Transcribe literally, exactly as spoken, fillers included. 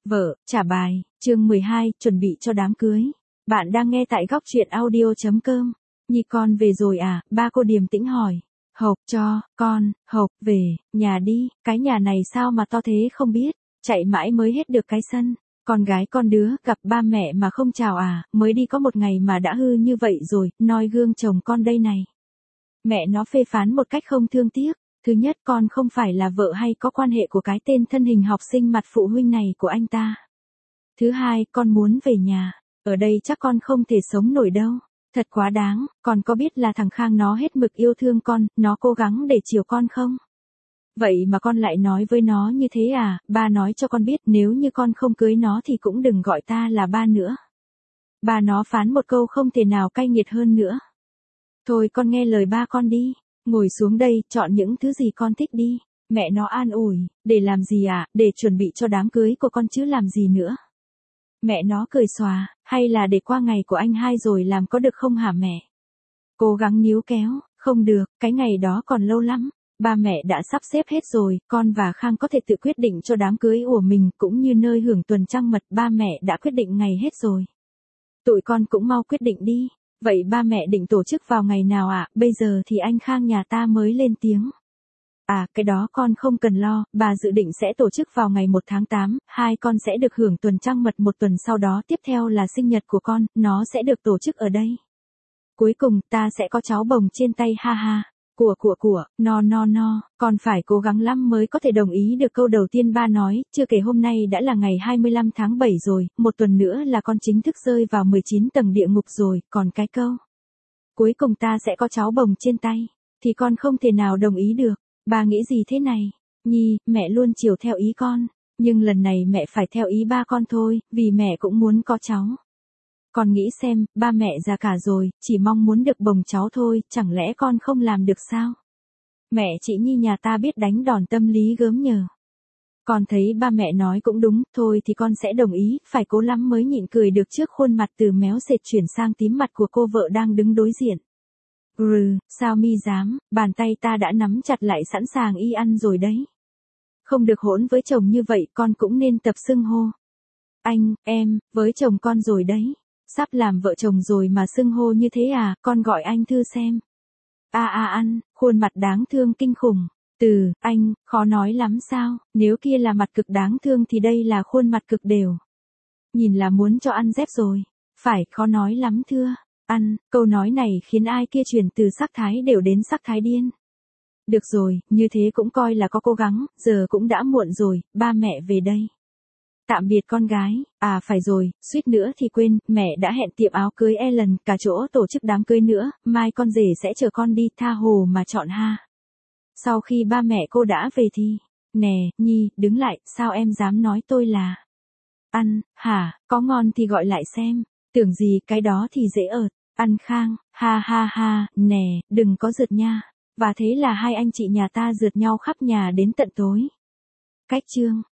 Vợ, trả bài, chương mười hai, chuẩn bị cho đám cưới. Bạn đang nghe tại góc truyện audio chấm com. Nhi con về rồi à, ba cô điềm tĩnh hỏi. Hộp cho, con, hộp, về, nhà đi, cái nhà này sao mà to thế không biết, chạy mãi mới hết được cái sân. Con gái con đứa, gặp ba mẹ mà không chào à, mới đi có một ngày mà đã hư như vậy rồi, noi gương chồng con đây này. Mẹ nó phê phán một cách không thương tiếc. Thứ nhất, con không phải là vợ hay có quan hệ của cái tên thân hình học sinh mặt phụ huynh này của anh ta. Thứ hai, con muốn về nhà. Ở đây chắc con không thể sống nổi đâu. Thật quá đáng, con có biết là thằng Khang nó hết mực yêu thương con, nó cố gắng để chiều con không? Vậy mà con lại nói với nó như thế à, ba nói cho con biết nếu như con không cưới nó thì cũng đừng gọi ta là ba nữa. Ba nó phán một câu không thể nào cay nghiệt hơn nữa. Thôi con nghe lời ba con đi. Ngồi xuống đây, chọn những thứ gì con thích đi. Mẹ nó an ủi, để làm gì à, để chuẩn bị cho đám cưới của con chứ làm gì nữa. Mẹ nó cười xòa, hay là để qua ngày của anh hai rồi làm có được không hả mẹ? Cố gắng níu kéo, không được, cái ngày đó còn lâu lắm. Ba mẹ đã sắp xếp hết rồi, con và Khang có thể tự quyết định cho đám cưới của mình cũng như nơi hưởng tuần trăng mật, ba mẹ đã quyết định ngày hết rồi. Tụi con cũng mau quyết định đi. Vậy ba mẹ định tổ chức vào ngày nào ạ? À? Bây giờ thì anh Khang nhà ta mới lên tiếng. À, cái đó con không cần lo, bà dự định sẽ tổ chức vào ngày một tháng tám, hai con sẽ được hưởng tuần trăng mật một tuần sau đó tiếp theo là sinh nhật của con, nó sẽ được tổ chức ở đây. Cuối cùng, ta sẽ có cháu bồng trên tay ha ha. Của của của, no no no, con phải cố gắng lắm mới có thể đồng ý được câu đầu tiên ba nói, chưa kể hôm nay đã là ngày hai mươi lăm tháng bảy rồi, một tuần nữa là con chính thức rơi vào mười chín tầng địa ngục rồi, còn cái câu. Cuối cùng ta sẽ có cháu bồng trên tay, thì con không thể nào đồng ý được, ba nghĩ gì thế này? Nhi, mẹ luôn chiều theo ý con, nhưng lần này mẹ phải theo ý ba con thôi, vì mẹ cũng muốn có cháu. Con nghĩ xem, ba mẹ già cả rồi, chỉ mong muốn được bồng cháu thôi, chẳng lẽ con không làm được sao? Mẹ chị Nhi nhà ta biết đánh đòn tâm lý gớm nhờ. Con thấy ba mẹ nói cũng đúng, thôi thì con sẽ đồng ý, phải cố lắm mới nhịn cười được trước khuôn mặt từ méo sệt chuyển sang tím mặt của cô vợ đang đứng đối diện. Ừ, sao mi dám, bàn tay ta đã nắm chặt lại sẵn sàng y ăn rồi đấy. Không được hỗn với chồng như vậy, con cũng nên tập xưng hô. Anh, em, với chồng con rồi đấy. Sắp làm vợ chồng rồi mà xưng hô như thế à, con gọi anh Thư xem. A a ăn, khuôn mặt đáng thương kinh khủng. Từ, anh, khó nói lắm sao, nếu kia là mặt cực đáng thương thì đây là khuôn mặt cực đều. Nhìn là muốn cho ăn dép rồi. Phải, khó nói lắm thưa. Ăn, câu nói này khiến ai kia chuyển từ sắc thái đều đến sắc thái điên. Được rồi, như thế cũng coi là có cố gắng, giờ cũng đã muộn rồi, ba mẹ về đây. Tạm biệt con gái, à phải rồi, suýt nữa thì quên, mẹ đã hẹn tiệm áo cưới Ellen, cả chỗ tổ chức đám cưới nữa, mai con rể sẽ chờ con đi, tha hồ mà chọn ha. Sau khi ba mẹ cô đã về thì, nè, Nhi, đứng lại, sao em dám nói tôi là... Ăn, hả, có ngon thì gọi lại xem, tưởng gì cái đó thì dễ ợt, ăn Khang, ha ha ha, nè, đừng có rượt nha. Và thế là hai anh chị nhà ta rượt nhau khắp nhà đến tận tối. Cách chương